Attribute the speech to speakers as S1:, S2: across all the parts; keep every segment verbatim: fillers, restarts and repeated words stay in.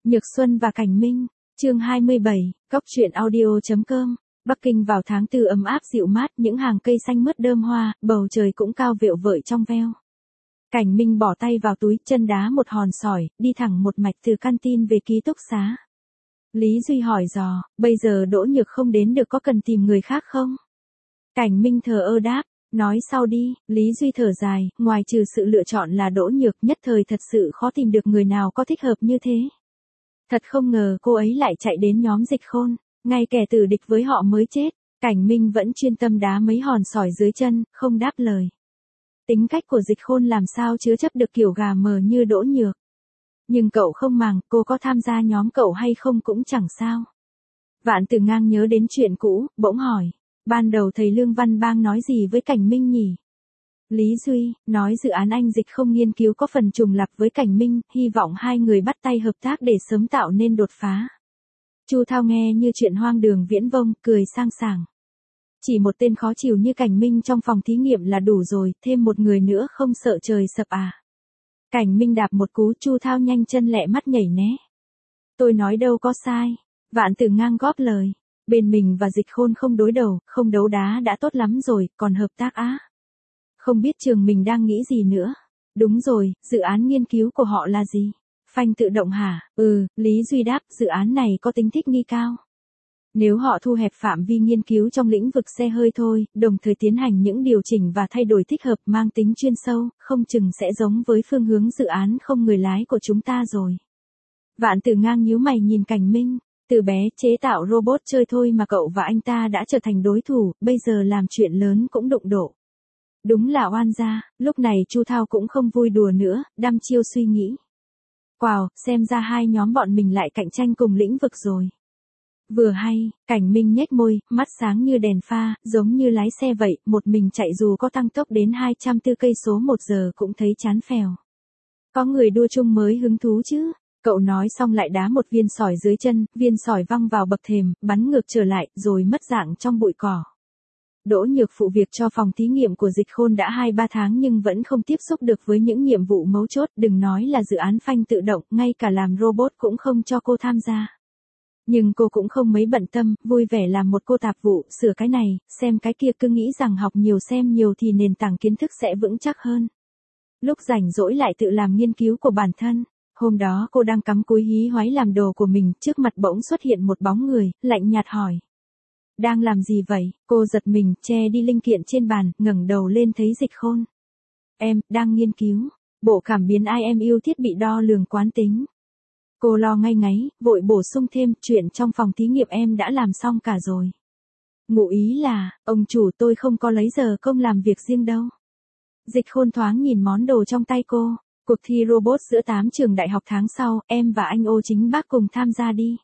S1: Nhược Xuân và Cảnh Minh, chương hai mươi bảy, Cóc truyện audio chấm com. Bắc Kinh vào tháng tư ấm áp dịu mát, những hàng cây xanh mướt đơm hoa, bầu trời cũng cao vệu vợi trong veo. Cảnh Minh bỏ tay vào túi, chân đá một hòn sỏi, đi thẳng một mạch từ canteen về ký túc xá. Lý Duy hỏi dò, bây giờ Đỗ Nhược không đến được, có cần tìm người khác không? Cảnh Minh thờ ơ đáp, nói sau đi. Lý Duy thở dài, ngoài trừ sự lựa chọn là Đỗ Nhược, nhất thời thật sự khó tìm được người nào có thích hợp như thế. Thật không ngờ cô ấy lại chạy đến nhóm Dịch Khôn, ngay kẻ tử địch với họ mới chết. Cảnh Minh vẫn chuyên tâm đá mấy hòn sỏi dưới chân, không đáp lời. Tính cách của Dịch Khôn làm sao chứa chấp được kiểu gà mờ như Đỗ Nhược. Nhưng cậu không màng, cô có tham gia nhóm cậu hay không cũng chẳng sao. Vạn Tử Ngang nhớ đến chuyện cũ, bỗng hỏi, ban đầu thầy Lương Văn Bang nói gì với Cảnh Minh nhỉ? Lý Duy, nói dự án anh Dịch không nghiên cứu có phần trùng lặp với Cảnh Minh, hy vọng hai người bắt tay hợp tác để sớm tạo nên đột phá. Chu Thao nghe như chuyện hoang đường viễn vông, cười sang sảng. Chỉ một tên khó chịu như Cảnh Minh trong phòng thí nghiệm là đủ rồi, thêm một người nữa không sợ trời sập à? Cảnh Minh đạp một cú, Chu Thao nhanh chân lẹ mắt nhảy né. Tôi nói đâu có sai. Vạn Tử Ngang góp lời. Bên mình và Dịch Khôn không đối đầu, không đấu đá đã tốt lắm rồi, còn hợp tác á? Không biết trường mình đang nghĩ gì nữa. Đúng rồi, dự án nghiên cứu của họ là gì? Phanh tự động hả? Ừ, Lý Duy đáp, dự án này có tính thích nghi cao. Nếu họ thu hẹp phạm vi nghiên cứu trong lĩnh vực xe hơi thôi, đồng thời tiến hành những điều chỉnh và thay đổi thích hợp mang tính chuyên sâu, không chừng sẽ giống với phương hướng dự án không người lái của chúng ta rồi. Vạn Tử Ngang nhíu mày nhìn Cảnh Minh, từ bé chế tạo robot chơi thôi mà cậu và anh ta đã trở thành đối thủ, bây giờ làm chuyện lớn cũng đụng độ. Đúng là oan gia. Lúc này Chu Thao cũng không vui đùa nữa, đăm chiêu suy nghĩ. Wow, xem ra hai nhóm bọn mình lại cạnh tranh cùng lĩnh vực rồi. Vừa hay, Cảnh Minh nhếch môi, mắt sáng như đèn pha, giống như lái xe vậy, một mình chạy dù có tăng tốc đến hai trăm bốn cây số một giờ cũng thấy chán phèo. Có người đua chung mới hứng thú chứ. Cậu nói xong lại đá một viên sỏi dưới chân, viên sỏi văng vào bậc thềm, bắn ngược trở lại, rồi mất dạng trong bụi cỏ. Đỗ Nhược phụ việc cho phòng thí nghiệm của Dịch Khôn đã hai ba tháng nhưng vẫn không tiếp xúc được với những nhiệm vụ mấu chốt, đừng nói là dự án phanh tự động, ngay cả làm robot cũng không cho cô tham gia. Nhưng cô cũng không mấy bận tâm, vui vẻ làm một cô tạp vụ, sửa cái này, xem cái kia, cứ nghĩ rằng học nhiều xem nhiều thì nền tảng kiến thức sẽ vững chắc hơn. Lúc rảnh rỗi lại tự làm nghiên cứu của bản thân. Hôm đó cô đang cắm cúi hí hoáy làm đồ của mình, trước mặt bỗng xuất hiện một bóng người, lạnh nhạt hỏi. Đang làm gì vậy? Cô giật mình, che đi linh kiện trên bàn, ngẩng đầu lên thấy Dịch Khôn. Em, đang nghiên cứu, bộ cảm biến i em u thiết bị đo lường quán tính. Cô lo ngay ngáy, vội bổ sung thêm, chuyện trong phòng thí nghiệm em đã làm xong cả rồi. Ngụ ý là, ông chủ tôi không có lấy giờ công làm việc riêng đâu. Dịch Khôn thoáng nhìn món đồ trong tay cô. Cuộc thi robot giữa tám trường đại học tháng sau, em và anh Ô Chính Bác cùng tham gia đi.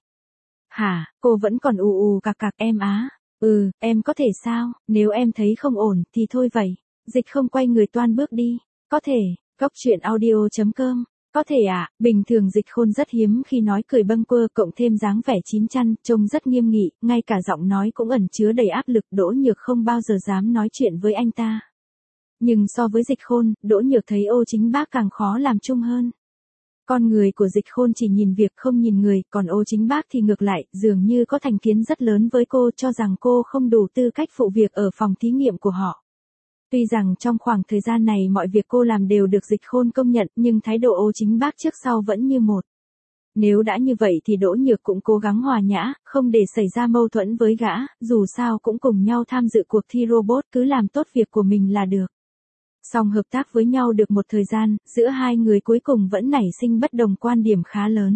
S1: Hả, cô vẫn còn ù ù cạc cạc em á. Ừ, em có thể sao, nếu em thấy không ổn, thì thôi vậy. Dịch không quay người toan bước đi. Có thể, Cóc truyện audio chấm com. Có thể ạ, à, bình thường Dịch Khôn rất hiếm khi nói cười bâng quơ, cộng thêm dáng vẻ chín chắn, trông rất nghiêm nghị, ngay cả giọng nói cũng ẩn chứa đầy áp lực. Đỗ Nhược không bao giờ dám nói chuyện với anh ta. Nhưng so với Dịch Khôn, Đỗ Nhược thấy Ô Chính Bác càng khó làm chung hơn. Con người của Dịch Khôn chỉ nhìn việc không nhìn người, còn Ô Chính Bác thì ngược lại, dường như có thành kiến rất lớn với cô, cho rằng cô không đủ tư cách phụ việc ở phòng thí nghiệm của họ. Tuy rằng trong khoảng thời gian này mọi việc cô làm đều được Dịch Khôn công nhận, nhưng thái độ Ô Chính Bác trước sau vẫn như một. Nếu đã như vậy thì Đỗ Nhược cũng cố gắng hòa nhã, không để xảy ra mâu thuẫn với gã, dù sao cũng cùng nhau tham dự cuộc thi robot, cứ làm tốt việc của mình là được. Song hợp tác với nhau được một thời gian, giữa hai người cuối cùng vẫn nảy sinh bất đồng quan điểm khá lớn.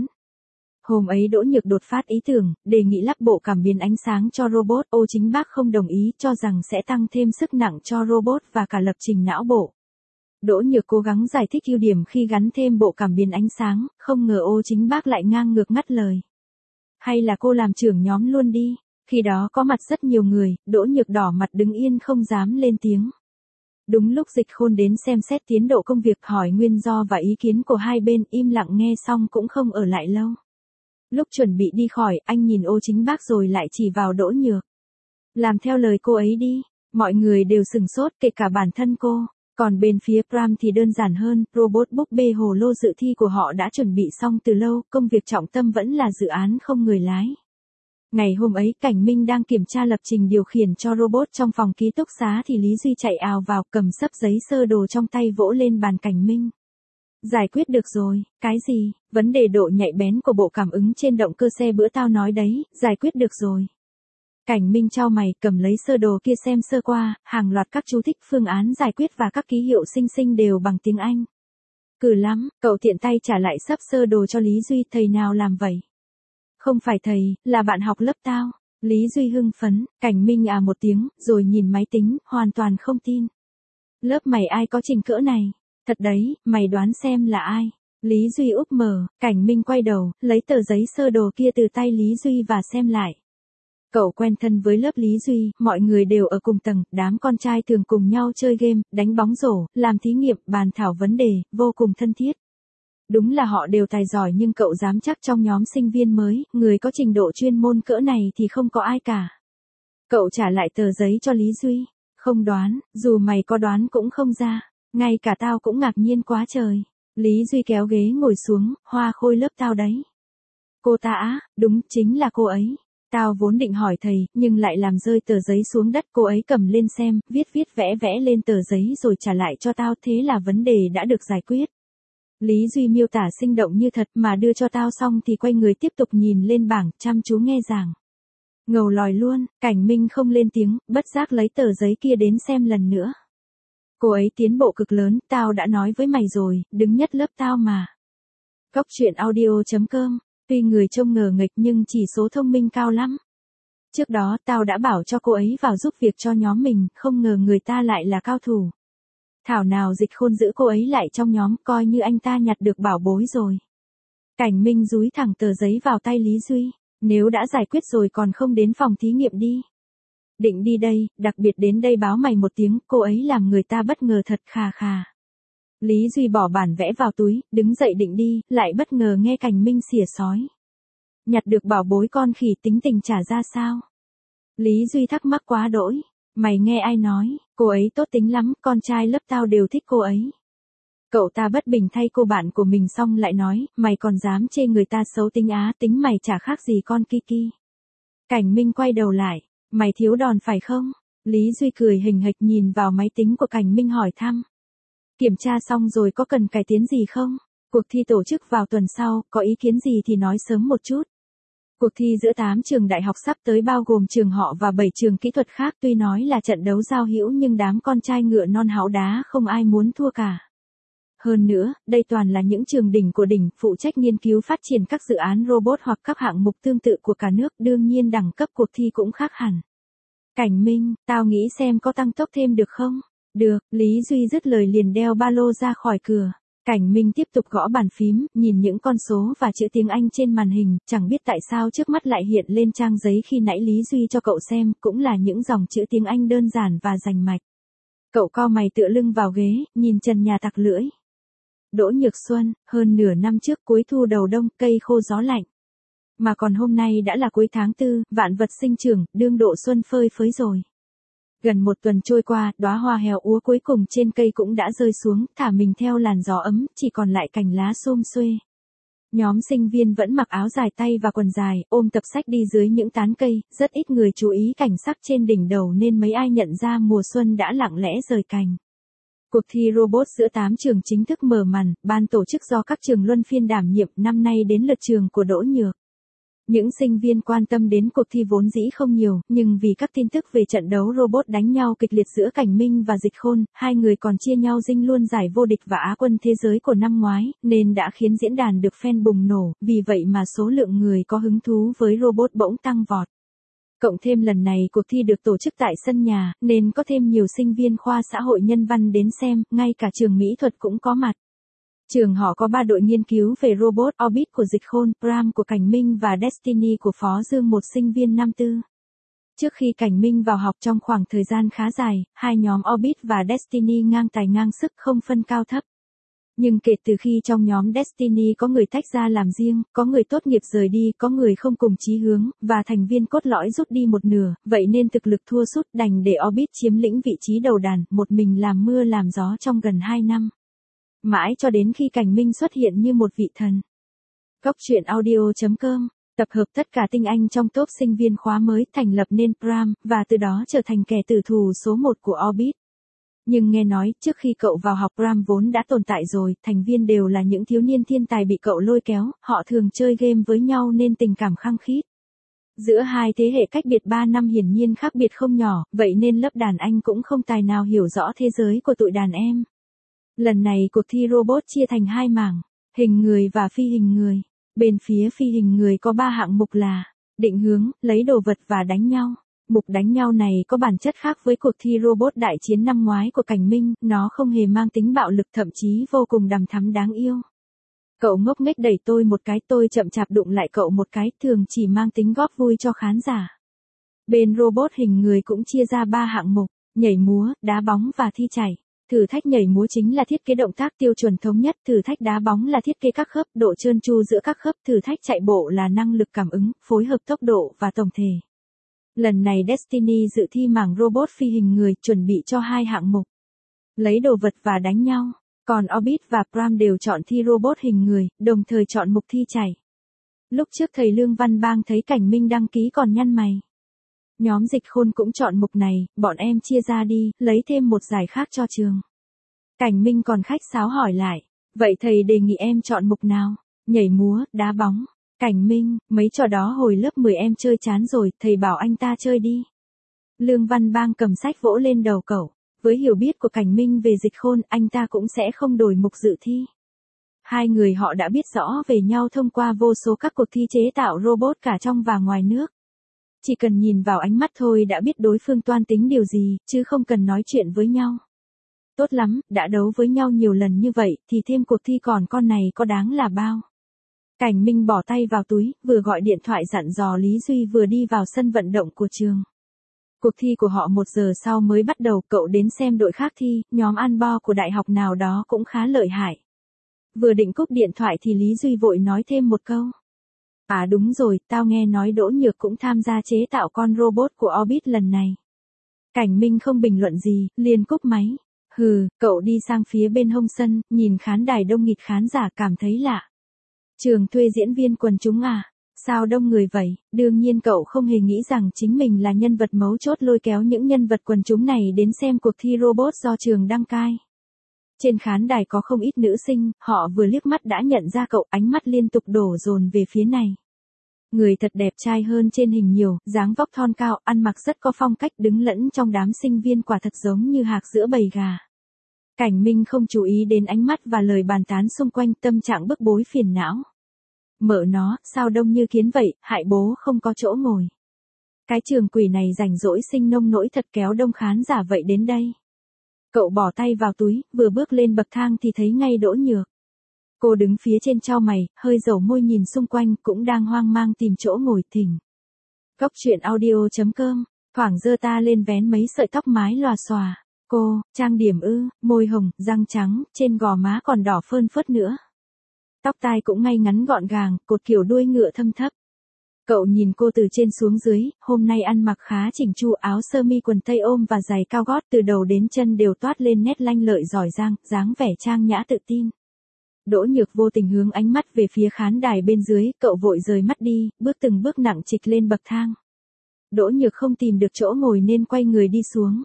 S1: Hôm ấy Đỗ Nhược đột phát ý tưởng, đề nghị lắp bộ cảm biến ánh sáng cho robot, Ô Chính Bác không đồng ý, cho rằng sẽ tăng thêm sức nặng cho robot và cả lập trình não bộ. Đỗ Nhược cố gắng giải thích ưu điểm khi gắn thêm bộ cảm biến ánh sáng, không ngờ Ô Chính Bác lại ngang ngược ngắt lời. Hay là cô làm trưởng nhóm luôn đi. Khi đó có mặt rất nhiều người, Đỗ Nhược đỏ mặt đứng yên không dám lên tiếng. Đúng lúc Dịch Khôn đến xem xét tiến độ công việc, hỏi nguyên do và ý kiến của hai bên, im lặng nghe xong cũng không ở lại lâu. Lúc chuẩn bị đi khỏi, anh nhìn Ô Chính Bác rồi lại chỉ vào Đỗ Nhược. Làm theo lời cô ấy đi. Mọi người đều sừng sốt, kể cả bản thân cô. Còn bên phía Prime thì đơn giản hơn, robot búp bê hồ lô dự thi của họ đã chuẩn bị xong từ lâu, công việc trọng tâm vẫn là dự án không người lái. Ngày hôm ấy, Cảnh Minh đang kiểm tra lập trình điều khiển cho robot trong phòng ký túc xá thì Lý Duy chạy ào vào, cầm xấp giấy sơ đồ trong tay vỗ lên bàn Cảnh Minh. Giải quyết được rồi, cái gì? Vấn đề độ nhạy bén của bộ cảm ứng trên động cơ xe bữa tao nói đấy, giải quyết được rồi. Cảnh Minh chau mày, cầm lấy sơ đồ kia xem sơ qua, hàng loạt các chú thích phương án giải quyết và các ký hiệu xinh xinh đều bằng tiếng Anh. Cừ lắm, cậu tiện tay trả lại sấp sơ đồ cho Lý Duy, thầy nào làm vậy? Không phải thầy, là bạn học lớp tao. Lý Duy hưng phấn, Cảnh Minh à một tiếng, rồi nhìn máy tính, hoàn toàn không tin. Lớp mày ai có trình cỡ này? Thật đấy, mày đoán xem là ai? Lý Duy úp mở, Cảnh Minh quay đầu, lấy tờ giấy sơ đồ kia từ tay Lý Duy và xem lại. Cậu quen thân với lớp Lý Duy, mọi người đều ở cùng tầng, đám con trai thường cùng nhau chơi game, đánh bóng rổ, làm thí nghiệm, bàn thảo vấn đề, vô cùng thân thiết. Đúng là họ đều tài giỏi nhưng cậu dám chắc trong nhóm sinh viên mới, người có trình độ chuyên môn cỡ này thì không có ai cả. Cậu trả lại tờ giấy cho Lý Duy. Không đoán, dù mày có đoán cũng không ra. Ngay cả tao cũng ngạc nhiên quá trời. Lý Duy kéo ghế ngồi xuống, Hoa Khôi lớp tao đấy. Cô ta á, đúng, chính là cô ấy. Tao vốn định hỏi thầy, nhưng lại làm rơi tờ giấy xuống đất, cô ấy cầm lên xem, viết viết vẽ vẽ lên tờ giấy rồi trả lại cho tao, thế là vấn đề đã được giải quyết. Lý Duy miêu tả sinh động như thật mà đưa cho tao xong thì quay người tiếp tục nhìn lên bảng, chăm chú nghe giảng. Ngầu lòi luôn, Cảnh Minh không lên tiếng, bất giác lấy tờ giấy kia đến xem lần nữa. Cô ấy tiến bộ cực lớn, tao đã nói với mày rồi, đứng nhất lớp tao mà. Cóc truyện audio chấm com, tuy người trông ngờ nghệch nhưng chỉ số thông minh cao lắm. Trước đó tao đã bảo cho cô ấy vào giúp việc cho nhóm mình, không ngờ người ta lại là cao thủ. Thảo nào Dịch Khôn giữ cô ấy lại trong nhóm, coi như anh ta nhặt được bảo bối rồi. Cảnh Minh dúi thẳng tờ giấy vào tay Lý Duy. Nếu đã giải quyết rồi còn không đến phòng thí nghiệm đi. Định đi đây, đặc biệt đến đây báo mày một tiếng, cô ấy làm người ta bất ngờ thật, khà khà. Lý Duy bỏ bản vẽ vào túi, đứng dậy định đi, lại bất ngờ nghe Cảnh Minh xỉa sói. Nhặt được bảo bối con khỉ, tính tình trả ra sao? Lý Duy thắc mắc quá đỗi. Mày nghe ai nói, cô ấy tốt tính lắm, con trai lớp tao đều thích cô ấy. Cậu ta bất bình thay cô bạn của mình xong lại nói, mày còn dám chê người ta xấu tính á, tính mày chả khác gì con Kiki. Cảnh Minh quay đầu lại, mày thiếu đòn phải không? Lý Duy cười hình hạch nhìn vào máy tính của Cảnh Minh hỏi thăm. Kiểm tra xong rồi có cần cải tiến gì không? Cuộc thi tổ chức vào tuần sau, có ý kiến gì thì nói sớm một chút. Cuộc thi giữa tám trường đại học sắp tới bao gồm trường họ và bảy trường kỹ thuật khác, tuy nói là trận đấu giao hữu nhưng đám con trai ngựa non háo đá không ai muốn thua cả. Hơn nữa, đây toàn là những trường đỉnh của đỉnh, phụ trách nghiên cứu phát triển các dự án robot hoặc các hạng mục tương tự của cả nước, đương nhiên đẳng cấp cuộc thi cũng khác hẳn. Cảnh Minh, tao nghĩ xem có tăng tốc thêm được không? Được, Lý Duy dứt lời liền đeo ba lô ra khỏi cửa. Cảnh Minh tiếp tục gõ bàn phím, nhìn những con số và chữ tiếng Anh trên màn hình, chẳng biết tại sao trước mắt lại hiện lên trang giấy khi nãy Lý Duy cho cậu xem, cũng là những dòng chữ tiếng Anh đơn giản và rành mạch. Cậu cau mày tựa lưng vào ghế, nhìn trần nhà tặc lưỡi. Đỗ Nhược Xuân, hơn nửa năm trước cuối thu đầu đông, cây khô gió lạnh. Mà còn hôm nay đã là cuối tháng tư, vạn vật sinh trưởng, đương độ xuân phơi phới rồi. Gần một tuần trôi qua, đóa hoa heo úa cuối cùng trên cây cũng đã rơi xuống, thả mình theo làn gió ấm, chỉ còn lại cành lá xum xuê. Nhóm sinh viên vẫn mặc áo dài tay và quần dài, ôm tập sách đi dưới những tán cây, rất ít người chú ý cảnh sắc trên đỉnh đầu nên mấy ai nhận ra mùa xuân đã lặng lẽ rời cành. Cuộc thi robot giữa tám trường chính thức mở màn, ban tổ chức do các trường luân phiên đảm nhiệm, năm nay đến lượt trường của Đỗ Nhược. Những sinh viên quan tâm đến cuộc thi vốn dĩ không nhiều, nhưng vì các tin tức về trận đấu robot đánh nhau kịch liệt giữa Cảnh Minh và Dịch Khôn, hai người còn chia nhau dinh luôn giải vô địch và Á quân thế giới của năm ngoái, nên đã khiến diễn đàn được fan bùng nổ, vì vậy mà số lượng người có hứng thú với robot bỗng tăng vọt. Cộng thêm lần này cuộc thi được tổ chức tại sân nhà, nên có thêm nhiều sinh viên khoa xã hội nhân văn đến xem, ngay cả trường mỹ thuật cũng có mặt. Trường họ có ba đội nghiên cứu về robot, Orbit của Dịch Khôn, Prime của Cảnh Minh và Destiny của Phó Dương, một sinh viên năm tư. Trước khi Cảnh Minh vào học trong khoảng thời gian khá dài, hai nhóm Orbit và Destiny ngang tài ngang sức không phân cao thấp. Nhưng kể từ khi trong nhóm Destiny có người tách ra làm riêng, có người tốt nghiệp rời đi, có người không cùng chí hướng, và thành viên cốt lõi rút đi một nửa, vậy nên thực lực thua sút đành để Orbit chiếm lĩnh vị trí đầu đàn, một mình làm mưa làm gió trong gần hai năm. Mãi cho đến khi Cảnh Minh xuất hiện như một vị thần. Góc truyện audio chấm com tập hợp tất cả tinh anh trong top sinh viên khóa mới, thành lập nên Pram, và từ đó trở thành kẻ tử thù số một của Orbit. Nhưng nghe nói, trước khi cậu vào học Pram vốn đã tồn tại rồi, thành viên đều là những thiếu niên thiên tài bị cậu lôi kéo, họ thường chơi game với nhau nên tình cảm khăng khít. Giữa hai thế hệ cách biệt ba năm hiển nhiên khác biệt không nhỏ, vậy nên lớp đàn anh cũng không tài nào hiểu rõ thế giới của tụi đàn em. Lần này cuộc thi robot chia thành hai mảng, hình người và phi hình người. Bên phía phi hình người có ba hạng mục là định hướng, lấy đồ vật và đánh nhau. Mục đánh nhau này có bản chất khác với cuộc thi robot đại chiến năm ngoái của Cảnh Minh, nó không hề mang tính bạo lực, thậm chí vô cùng đằm thắm đáng yêu. Cậu ngốc nghếch đẩy tôi một cái, tôi chậm chạp đụng lại cậu một cái, thường chỉ mang tính góp vui cho khán giả. Bên robot hình người cũng chia ra ba hạng mục, nhảy múa, đá bóng và thi chảy. Thử thách nhảy múa chính là thiết kế động tác tiêu chuẩn thống nhất, thử thách đá bóng là thiết kế các khớp, độ trơn tru giữa các khớp, thử thách chạy bộ là năng lực cảm ứng, phối hợp tốc độ và tổng thể. Lần này Destiny dự thi mảng robot phi hình người, chuẩn bị cho hai hạng mục. Lấy đồ vật và đánh nhau, còn Orbit và Pram đều chọn thi robot hình người, đồng thời chọn mục thi chảy. Lúc trước thầy Lương Văn Bang thấy Cảnh Minh đăng ký còn nhăn mày. Nhóm Dịch Khôn cũng chọn mục này, bọn em chia ra đi, lấy thêm một giải khác cho trường. Cảnh Minh còn khách sáo hỏi lại, vậy thầy đề nghị em chọn mục nào? Nhảy múa, đá bóng. Cảnh Minh, mấy trò đó hồi lớp mười em chơi chán rồi, thầy bảo anh ta chơi đi. Lương Văn Bang cầm sách vỗ lên đầu cậu, với hiểu biết của Cảnh Minh về Dịch Khôn, anh ta cũng sẽ không đổi mục dự thi. Hai người họ đã biết rõ về nhau thông qua vô số các cuộc thi chế tạo robot cả trong và ngoài nước. Chỉ cần nhìn vào ánh mắt thôi đã biết đối phương toan tính điều gì, chứ không cần nói chuyện với nhau. Tốt lắm, đã đấu với nhau nhiều lần như vậy, thì thêm cuộc thi còn con này có đáng là bao. Cảnh Minh bỏ tay vào túi, vừa gọi điện thoại dặn dò Lý Duy vừa đi vào sân vận động của trường. Cuộc thi của họ một giờ sau mới bắt đầu, cậu đến xem đội khác thi, nhóm Anbo của đại học nào đó cũng khá lợi hại. Vừa định cúp điện thoại thì Lý Duy vội nói thêm một câu. À đúng rồi, tao nghe nói Đỗ Nhược cũng tham gia chế tạo con robot của Orbit lần này. Cảnh Minh không bình luận gì, liền cúp máy. Hừ, cậu đi sang phía bên hông sân, nhìn khán đài đông nghịt khán giả cảm thấy lạ. Trường thuê diễn viên quần chúng à? Sao đông người vậy? Đương nhiên cậu không hề nghĩ rằng chính mình là nhân vật mấu chốt lôi kéo những nhân vật quần chúng này đến xem cuộc thi robot do trường đăng cai. Trên khán đài có không ít nữ sinh, họ vừa liếc mắt đã nhận ra cậu, ánh mắt liên tục đổ dồn về phía này. Người thật đẹp trai hơn trên hình nhiều, dáng vóc thon cao, ăn mặc rất có phong cách, đứng lẫn trong đám sinh viên quả thật giống như hạc giữa bầy gà. Cảnh Minh không chú ý đến ánh mắt và lời bàn tán xung quanh, tâm trạng bức bối phiền não. Mợ nó, sao đông như kiến vậy, hại bố không có chỗ ngồi. Cái trường quỷ này rảnh rỗi sinh nông nỗi thật, kéo đông khán giả vậy đến đây. Cậu bỏ tay vào túi, vừa bước lên bậc thang thì thấy ngay Đỗ Nhược. Cô đứng phía trên chau mày, hơi dầu môi nhìn xung quanh, cũng đang hoang mang tìm chỗ ngồi. Thỉnh. Góc truyện audio chấm com, thoảng giơ ta lên vén mấy sợi tóc mái lòa xòa. Cô, trang điểm ư, môi hồng, răng trắng, trên gò má còn đỏ phơn phớt nữa. Tóc tai cũng ngay ngắn gọn gàng, cột kiểu đuôi ngựa thâm thấp. Cậu nhìn cô từ trên xuống dưới, hôm nay ăn mặc khá chỉnh chu, áo sơ mi quần tây ôm và giày cao gót từ đầu đến chân đều toát lên nét lanh lợi giỏi giang, dáng vẻ trang nhã tự tin. Đỗ Nhược vô tình hướng ánh mắt về phía khán đài bên dưới, cậu vội rời mắt đi, bước từng bước nặng trịch lên bậc thang. Đỗ Nhược không tìm được chỗ ngồi nên quay người đi xuống.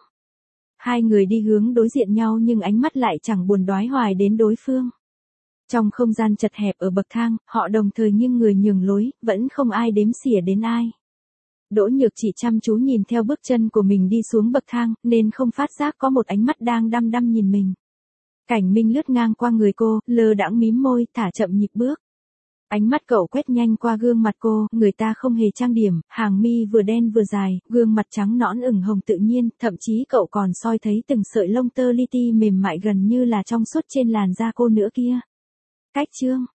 S1: Hai người đi hướng đối diện nhau nhưng ánh mắt lại chẳng buồn đoái hoài đến đối phương. Trong không gian chật hẹp ở bậc thang, họ đồng thời nghiêng người nhường lối, vẫn không ai đếm xỉa đến ai. Đỗ Nhược chỉ chăm chú nhìn theo bước chân của mình đi xuống bậc thang, nên không phát giác có một ánh mắt đang đăm đăm nhìn mình. Cảnh Minh lướt ngang qua người cô, lơ đãng mím môi, thả chậm nhịp bước. Ánh mắt cậu quét nhanh qua gương mặt cô, người ta không hề trang điểm, hàng mi vừa đen vừa dài, gương mặt trắng nõn ửng hồng tự nhiên, thậm chí cậu còn soi thấy từng sợi lông tơ li ti mềm mại gần như là trong suốt trên làn da cô nữa kia. Cách chương